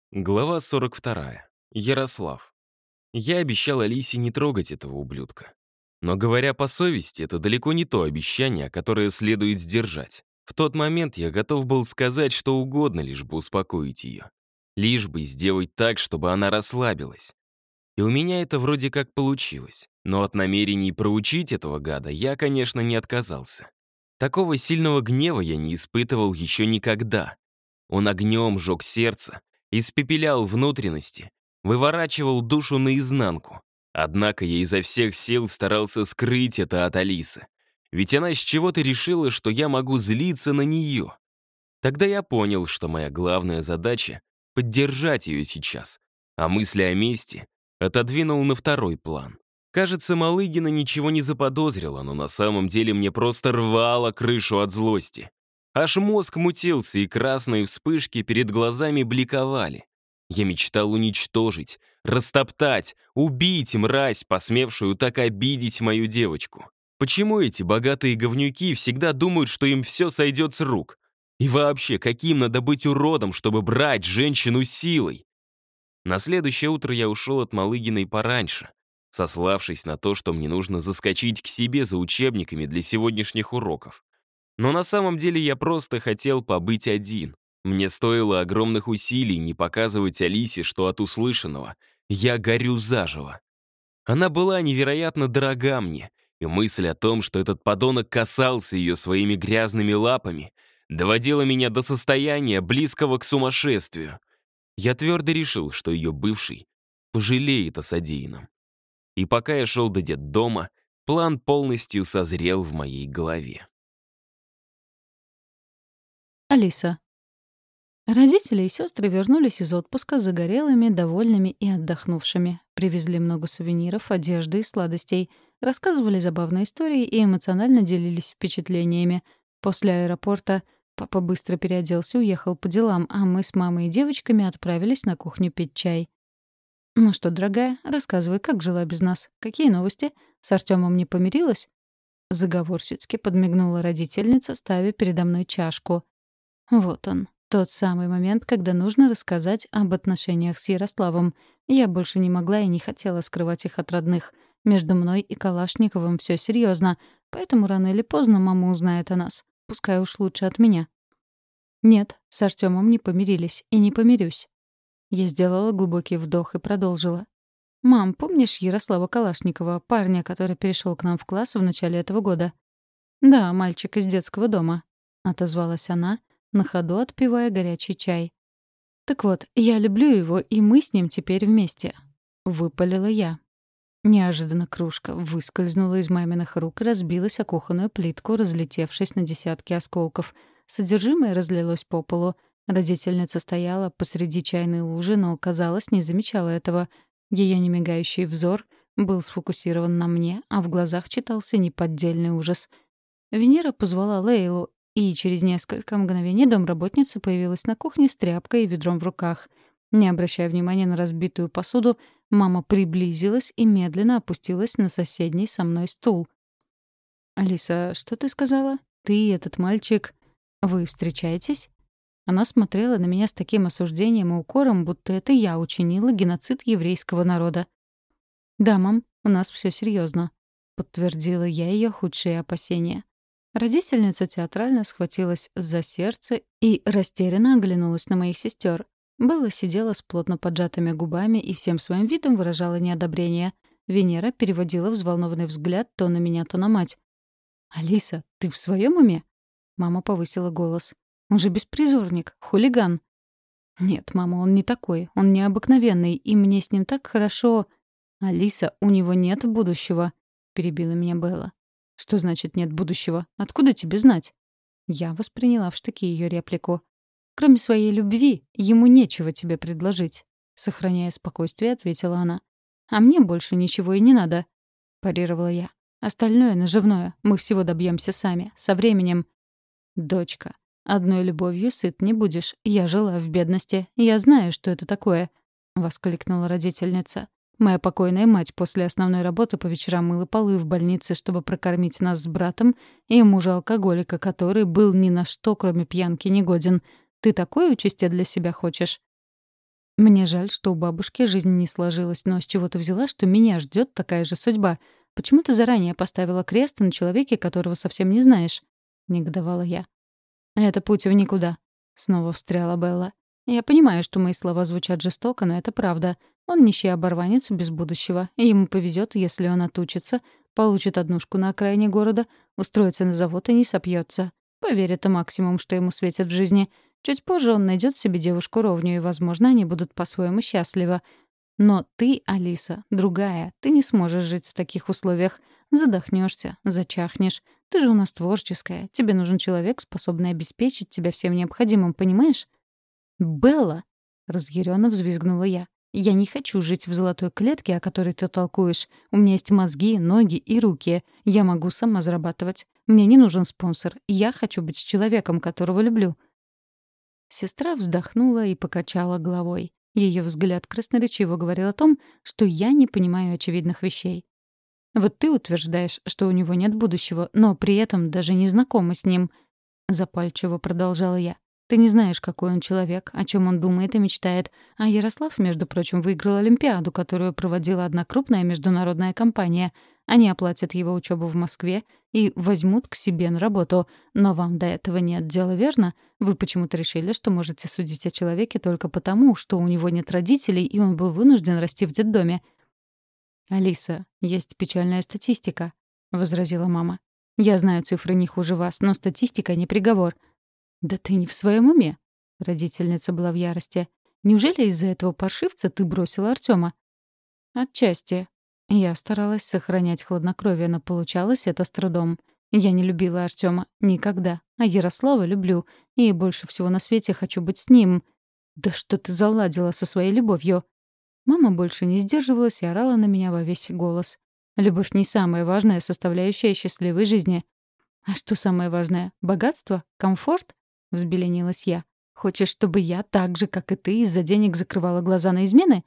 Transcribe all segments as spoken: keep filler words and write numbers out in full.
Глава сорок вторая. Ярослав. Я обещал Алисе не трогать этого ублюдка. Но, говоря по совести, это далеко не то обещание, которое следует сдержать. В тот момент я готов был сказать что угодно, лишь бы успокоить ее. Лишь бы сделать так, чтобы она расслабилась. И у меня это вроде как получилось. Но от намерений проучить этого гада я, конечно, не отказался. Такого сильного гнева я не испытывал еще никогда. Он огнем жег сердце, испепелял внутренности, выворачивал душу наизнанку. Однако я изо всех сил старался скрыть это от Алисы. Ведь она с чего-то решила, что я могу злиться на нее. Тогда я понял, что моя главная задача — поддержать ее сейчас, а мысли о мести отодвинул на второй план. Кажется, Малыгина ничего не заподозрила, но на самом деле мне просто рвало крышу от злости. Аж мозг мутился, и красные вспышки перед глазами бликовали. Я мечтал уничтожить, растоптать, убить мразь, посмевшую так обидеть мою девочку. Почему эти богатые говнюки всегда думают, что им все сойдет с рук? И вообще, каким надо быть уродом, чтобы брать женщину силой? На следующее утро я ушел от Малыгиной пораньше, сославшись на то, что мне нужно заскочить к себе за учебниками для сегодняшних уроков. Но на самом деле я просто хотел побыть один. Мне стоило огромных усилий не показывать Алисе, что от услышанного я горю заживо. Она была невероятно дорога мне, и мысль о том, что этот подонок касался ее своими грязными лапами, доводила меня до состояния, близкого к сумасшествию. Я твердо решил, что ее бывший пожалеет о содеянном. И пока я шел до детдома, план полностью созрел в моей голове. Алиса. Родители и сестры вернулись из отпуска загорелыми, довольными и отдохнувшими. Привезли много сувениров, одежды и сладостей. Рассказывали забавные истории и эмоционально делились впечатлениями. После аэропорта папа быстро переоделся и уехал по делам, а мы с мамой и девочками отправились на кухню пить чай. «Ну что, дорогая, рассказывай, как жила без нас? Какие новости? С Артемом не помирилась?» Заговорщицки подмигнула родительница, ставя передо мной чашку. Вот он, тот самый момент, когда нужно рассказать об отношениях с Ярославом. Я больше не могла и не хотела скрывать их от родных. Между мной и Калашниковым все серьезно, поэтому рано или поздно мама узнает о нас. Пускай уж лучше от меня. Нет, с Артемом не помирились и не помирюсь. Я сделала глубокий вдох и продолжила. «Мам, помнишь Ярослава Калашникова, парня, который перешел к нам в класс в начале этого года?» «Да, мальчик из детского дома», — отозвалась она, на ходу отпивая горячий чай. «Так вот, я люблю его, и мы с ним теперь вместе», — выпалила я. Неожиданно кружка выскользнула из маминых рук и разбилась о кухонную плитку, разлетевшись на десятки осколков. Содержимое разлилось по полу. Родительница стояла посреди чайной лужи, но, казалось, не замечала этого. Ее немигающий взор был сфокусирован на мне, а в глазах читался неподдельный ужас. Венера позвала Лейлу, и через несколько мгновений домработница появилась на кухне с тряпкой и ведром в руках. Не обращая внимания на разбитую посуду, мама приблизилась и медленно опустилась на соседний со мной стул. «Алиса, что ты сказала? Ты и этот мальчик... Вы встречаетесь?» Она смотрела на меня с таким осуждением и укором, будто это я учинила геноцид еврейского народа. «Да, мам, у нас все серьезно», — подтвердила я ее худшие опасения. Родительница театрально схватилась за сердце и растерянно оглянулась на моих сестер. Белла сидела с плотно поджатыми губами и всем своим видом выражала неодобрение. Венера переводила взволнованный взгляд то на меня, то на мать. «Алиса, ты в своем уме?» Мама повысила голос. «Он же беспризорник, хулиган». «Нет, мама, он не такой. Он необыкновенный, и мне с ним так хорошо...» «Алиса, у него нет будущего», — перебила меня Белла. «Что значит нет будущего? Откуда тебе знать?» Я восприняла в штыки ее реплику. «Кроме своей любви, ему нечего тебе предложить», — сохраняя спокойствие, ответила она. «А мне больше ничего и не надо», — парировала я. «Остальное наживное. Мы всего добьемся сами, со временем». «Дочка, одной любовью сыт не будешь. Я жила в бедности. Я знаю, что это такое», — воскликнула родительница. «Моя покойная мать после основной работы по вечерам мыла полы в больнице, чтобы прокормить нас с братом и мужа-алкоголика, который был ни на что, кроме пьянки, негоден. Ты такое участие для себя хочешь?» Мне жаль, что у бабушки жизнь не сложилась, но с чего ты взяла, что меня ждет такая же судьба? Почему ты заранее поставила крест на человеке, которого совсем не знаешь?» — негодовала я. «Это путь в никуда», — снова встряла Белла. «Я понимаю, что мои слова звучат жестоко, но это правда. Он нищий оборванец без будущего, и ему повезет, если он отучится, получит однушку на окраине города, устроится на завод и не сопьется. Поверь, это максимум, что ему светит в жизни. Чуть позже он найдет себе девушку-ровню, и, возможно, они будут по-своему счастливы. Но ты, Алиса, другая. Ты не сможешь жить в таких условиях. Задохнешься, зачахнешь. Ты же у нас творческая. Тебе нужен человек, способный обеспечить тебя всем необходимым, понимаешь?» «Белла!» — разъяренно взвизгнула я. «Я не хочу жить в золотой клетке, о которой ты толкуешь. У меня есть мозги, ноги и руки. Я могу сама зарабатывать. Мне не нужен спонсор. Я хочу быть с человеком, которого люблю». Сестра вздохнула и покачала головой. Ее взгляд красноречиво говорил о том, что я не понимаю очевидных вещей. «Вот ты утверждаешь, что у него нет будущего, но при этом даже не знакома с ним», — запальчиво продолжала я. «Ты не знаешь, какой он человек, о чем он думает и мечтает. А Ярослав, между прочим, выиграл Олимпиаду, которую проводила одна крупная международная компания. Они оплатят его учебу в Москве и возьмут к себе на работу. Но вам до этого нет дела, верно? Вы почему-то решили, что можете судить о человеке только потому, что у него нет родителей, и он был вынужден расти в детдоме. «Алиса, есть печальная статистика», — возразила мама. «Я знаю цифры не хуже вас, но статистика не приговор». «Да ты не в своем уме?» — родительница была в ярости. «Неужели из-за этого паршивца ты бросила Артема?» «Отчасти». Я старалась сохранять хладнокровие, но получалось это с трудом. Я не любила Артема никогда, а Ярослава люблю, и больше всего на свете хочу быть с ним. «Да что ты заладила со своей любовью?» Мама больше не сдерживалась и орала на меня во весь голос. Любовь не самая важная составляющая счастливой жизни. «А что самое важное? Богатство? Комфорт?» — взбеленилась я. «Хочешь, чтобы я так же, как и ты, из-за денег закрывала глаза на измены?»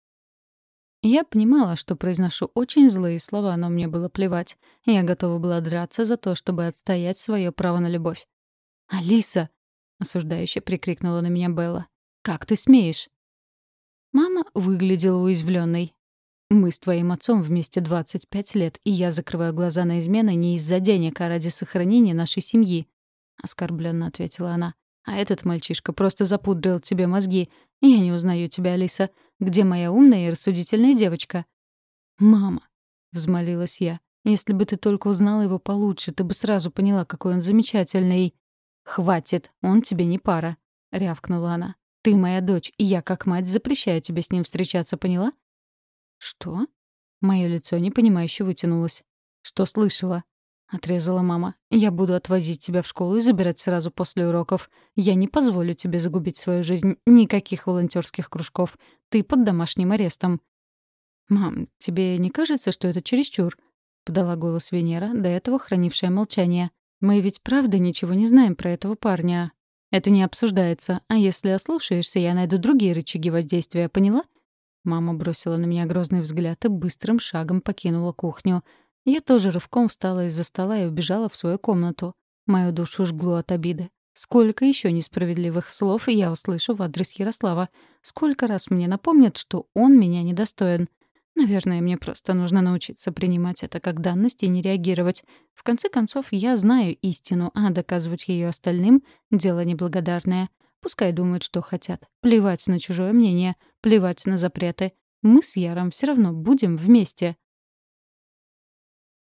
Я понимала, что произношу очень злые слова, но мне было плевать. Я готова была драться за то, чтобы отстоять свое право на любовь. «Алиса!» — осуждающе прикрикнула на меня Белла. «Как ты смеешь?» Мама выглядела уязвленной. «Мы с твоим отцом вместе двадцать пять лет, и я закрываю глаза на измены не из-за денег, а ради сохранения нашей семьи», — оскорбленно ответила она. «А этот мальчишка просто запудрил тебе мозги. Я не узнаю тебя, Алиса. Где моя умная и рассудительная девочка?» «Мама», — взмолилась я, — «если бы ты только узнала его получше, ты бы сразу поняла, какой он замечательный». «Хватит, он тебе не пара», — рявкнула она. «Ты моя дочь, и я, как мать, запрещаю тебе с ним встречаться, поняла?» «Что?» Моё лицо непонимающе вытянулось. «Что слышала?» — отрезала мама. «Я буду отвозить тебя в школу и забирать сразу после уроков. Я не позволю тебе загубить свою жизнь. Никаких волонтерских кружков. Ты под домашним арестом». «Мам, тебе не кажется, что это чересчур?» — подала голос Венера, до этого хранившая молчание. «Мы ведь правда ничего не знаем про этого парня. Это не обсуждается. А если ослушаешься, я найду другие рычаги воздействия, поняла?» Мама бросила на меня грозный взгляд и быстрым шагом покинула кухню. Я тоже рывком встала из-за стола и убежала в свою комнату. Мою душу жгло от обиды. Сколько еще несправедливых слов я услышу в адрес Ярослава? Сколько раз мне напомнят, что он меня недостоин? Наверное, мне просто нужно научиться принимать это как данность и не реагировать. В конце концов, я знаю истину, а доказывать ее остальным — дело неблагодарное. Пускай думают, что хотят. Плевать на чужое мнение, плевать на запреты. Мы с Яром все равно будем вместе.